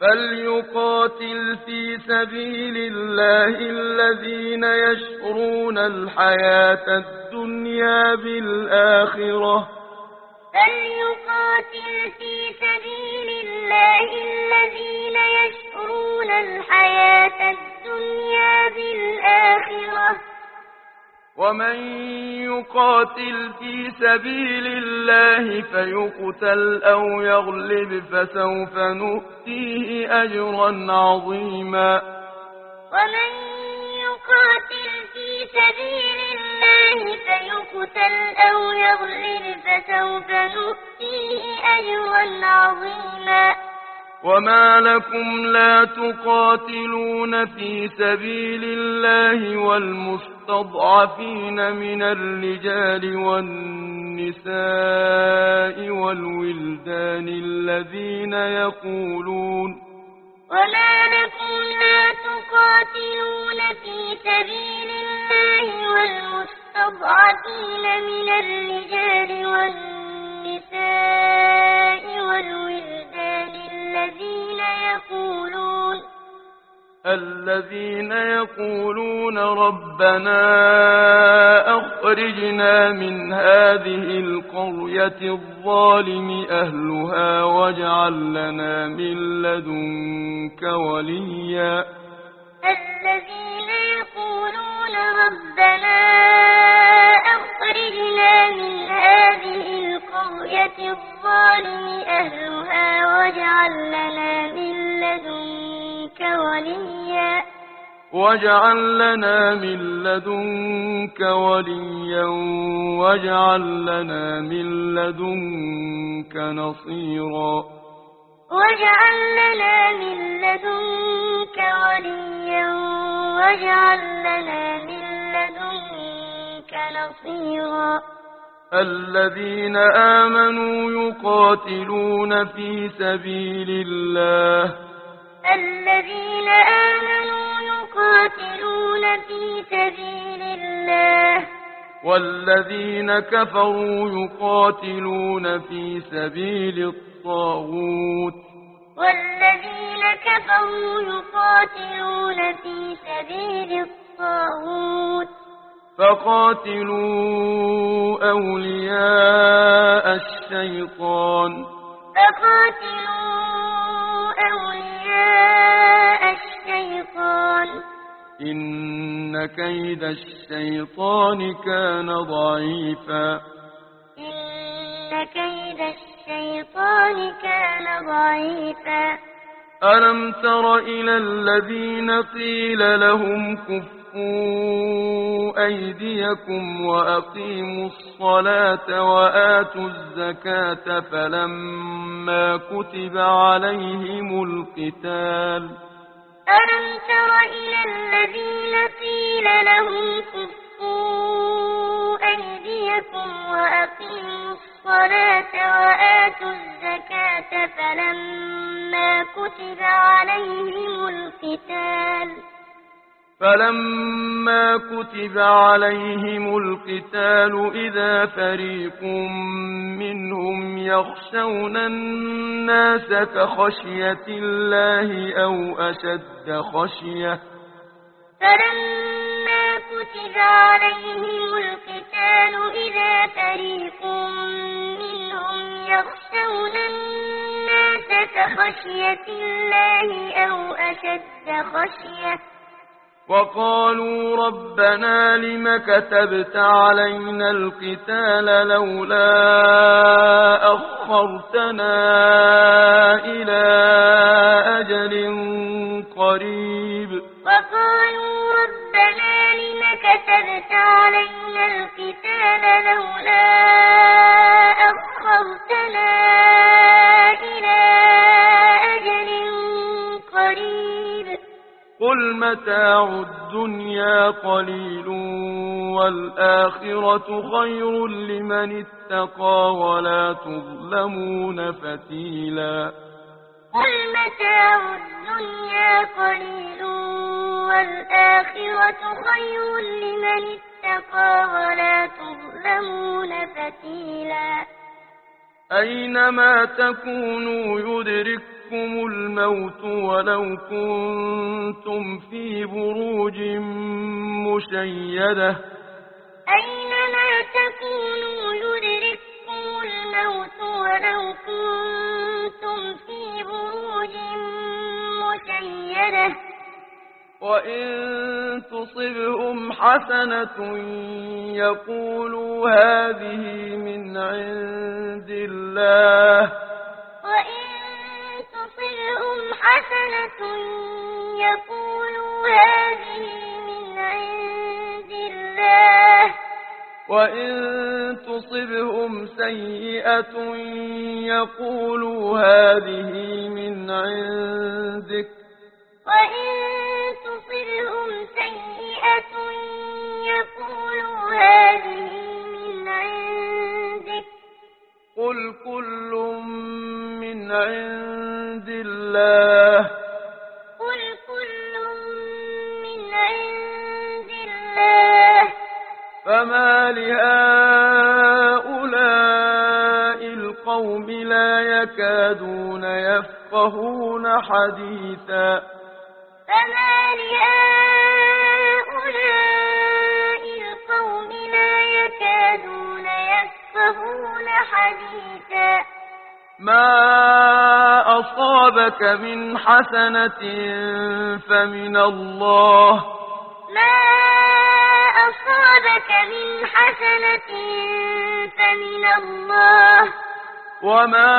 فليقاتل في سبيل الله الذين يشرون الحياة الدنيا بالآخرة فليقاتل في سبيل الله الذين يشرون الحياة الدنيا بالآخرة ومن يقاتل في سبيل الله فيقتل أو يغلب فسوف نؤتيه أجرا عظيما ومن يقاتل في سبيل الله فيقتل أو يغلب فسوف نؤتيه أجرا عظيما وما لكم لا تقاتلون في سبيل الله والمستضعفين من الرجال والنساء والولدان الذين يقولون وما لكم لا تقاتلون في سبيل الله والمستضعفين من الرجال والنساء والولدان الذين يقولون ربنا أخرجنا من هذه القرية الظالم أهلها واجعل لنا من لدنك وليا الذين يقولون ربنا أخرجنا من هذه القرية الظالم أهلها واجعل لنا من لدنك وليا واجعل لنا من لدنك وليا واجعل لنا من لدنك نصيرا واجعل لنا من لدنك وليا واجعل لنا من لدنك نصيرا الذين آمنوا يقاتلون في سبيل الله الذين آمنوا يقاتلون في سبيل الله والذين كفروا يقاتلون في سبيل الطاغوت والذين كفروا يقاتلون في سبيل الطاغوت فقاتلوا أولياء الشيطان إن كيد الشيطان كان ضعيفا إن كيد الشيطان كان ضعيفا ألم تر إلى الذين قيل لهم كفوا أيديكم وأقيموا الصلاة وآتوا الزكاة فلما كتب عليهم القتال ألم تر إلى الذين قيل لهم كفوا أيديكم وأقيموا الصلاة وآتوا الزكاة فلما كتب عليهم القتال إذا فريق منهم يخشون الناس كخشية الله أو أشد خشية فلما كتب عليهم القتال إذا فريق منهم يخشون الناس كخشية الله أو أشد خشية وقالوا ربنا لم كتبت علينا القتال لولا أخرتنا إلى أجل قريب وقالوا ربنا لم كتبت علينا القتال لولا أخرتنا إلى أجل قريب قل متاع الدنيا قليل والآخرة خير لمن اتقى ولا تظلمون فتيلا قل متاع الدنيا قليل والآخرة خير لمن اتقى ولا تظلمون فتيلا أينما تكونوا يدرككم يدرككم الموت ولو كنتم في بروج مشيدة أينما تكونوا يدرككم الموت ولو كنتم في بروج مشيدة وإن تصبهم حسنة يقولوا هذه من عند الله وإن تصبهم حسنة يقولوا هذه من عند الله وإن تصبهم سيئة يقولوا هذه من عندك وإن تصبهم سيئة يقولوا هذه من عندك قل كل من عند الله قل كل من عند الله فما لهؤلاء القوم لا يكادون يفقهون حديثا فما لهؤلاء القوم لا يكادون يفقهون حديثا ما أصابك من حسنة فمن الله ما أصابك من حسنة فمن الله وما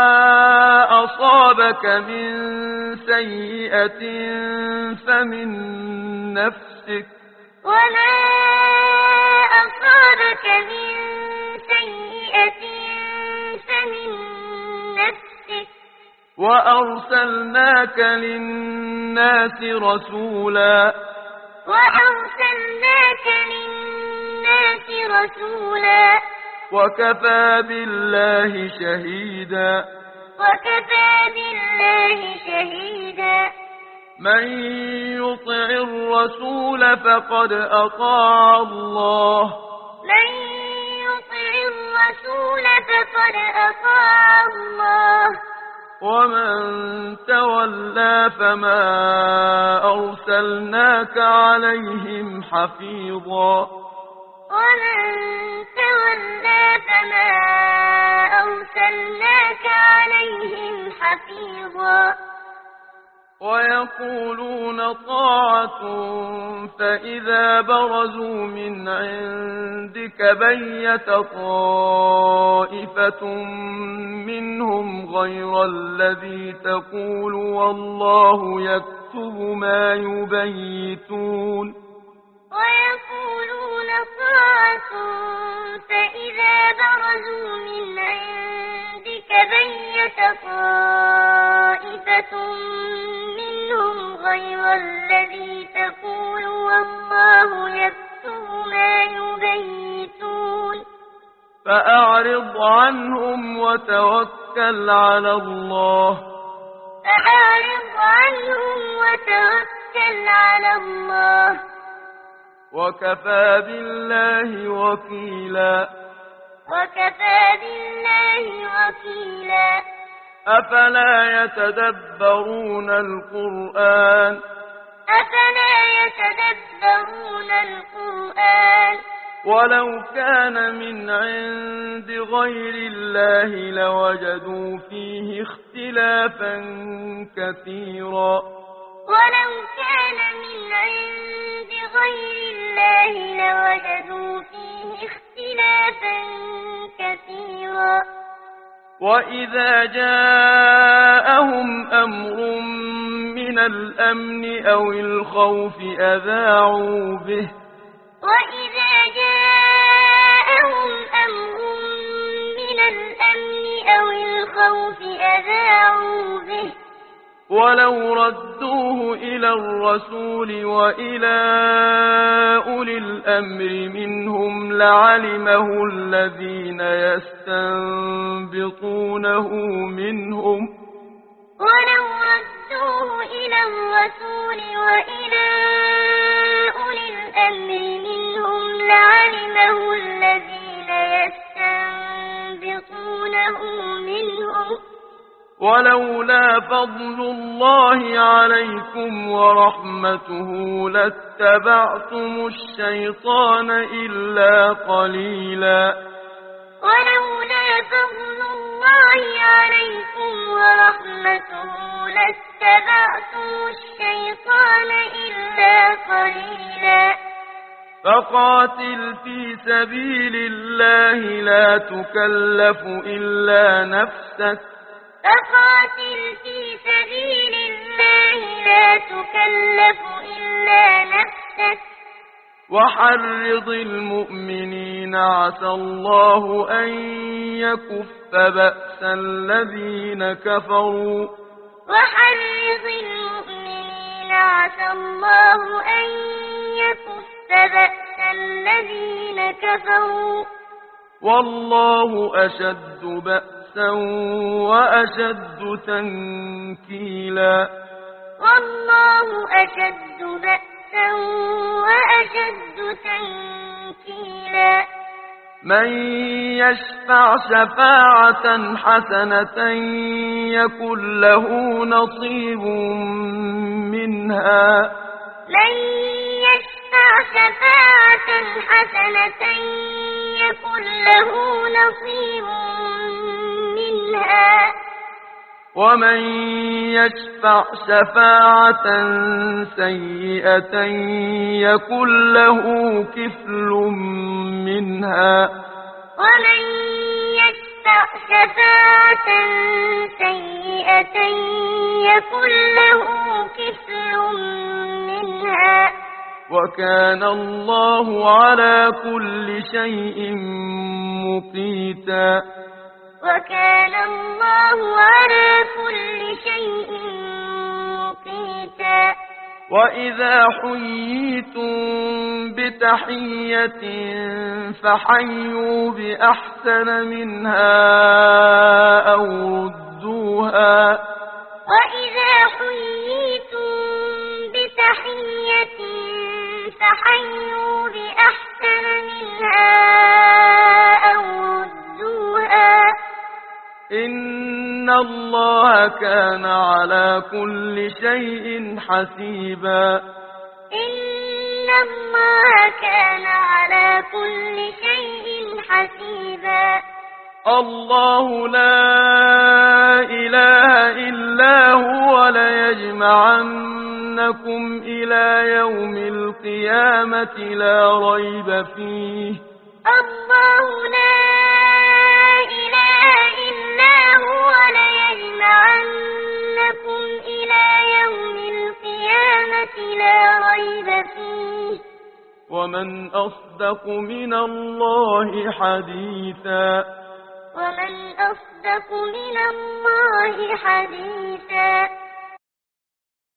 أصابك من سيئة فمن نفسك وما أصابك من سيئة فمن نفسك وأرسلناك للناس رسولا وأرسلناك للناس رسولا وكفى بالله شهيدا وكفى بالله شهيدا من يطع الرسول فقد أطاع الله من يطع الرسول فقد أطاع الله ومن تولى فما أرسلناك عليهم حفيظا ومن تولى فما أرسلناك عليهم حفيظا ويقولون طاعة فإذا برزوا من عندك بيت طائفة منهم غير الذي تقول والله يكتب ما يبيتون ويقولون طاعة فإذا برزوا من عندك بيت طائفة منهم غير الذي تقول والله يكتب ما يبيتون فأعرض عنهم وتوكل على الله فأعرض عنهم وتوكل على الله وكفى بالله وكيلا وكفى بالله وكيلا أفلا يتدبرون القرآن أفلا يتدبرون القرآن ولو كان من عند غير الله لوجدوا فيه اختلافا كثيرا ولو كان من عند غير الله لوجدوا فيه اختلافا كثيرا وإذا جاءهم أمر من الأمن أو الخوف أذاعوا به وإذا جاءهم أمر من الأمن أو الخوف أذاعوا به ولو ردوه إلى الرسول وإلى أولي الأمر منهم لعلمه الذين يستنبطونه منهم ولو ردوه إلى الرسول وإلى أولي الأمر منهم لعلمه الذين يستنبطونه منهم ولولا فضل الله عليكم ورحمته لاتبعتم الشيطان إلا قليلا ولولا فضل الله عليكم ورحمته لاتبعتم الشيطان إلا قليلا فقاتل في سبيل الله لا تكلف إلا نفسك فقاتل في سبيل الله لا تكلف إلا نفسك وحرض المؤمنين عسى الله أن يكف بأس الذين كفروا وحرض المؤمنين عسى الله أن يكف بأس الذين كفروا والله أشد بأسا وأشد تنكيلا والله أشد بأسا وأشد تنكيلا من يشفع شفاعة حسنة يكن له نصيب منها من يشفع شفاعة حسنة يكن له نصيب منها ومن يشفع شفاعة سيئة يكن له كفل منها ومن يشفع شفاعة سيئة يكن له كفل منها وكان الله على كل شيء مقيتا وكان الله على كل شيء مقيتا وإذا حييتم بتحية فحيوا بأحسن منها أو ردوها وإذا حييتم بتحية فحيوا بأحسن منها أو ردوها إن الله كان على كل شيء حسيبا إن الله كان على كل شيء حسيبا الله لا إله إلا هو ليجمعنكم إلى يوم القيامة لا ريب فيه الله لا إله إلا هو ليجمعنكم إلى يوم القيامة لا ريب فيه ومن أصدق من الله حديثا ومن أصدق من الله حديثا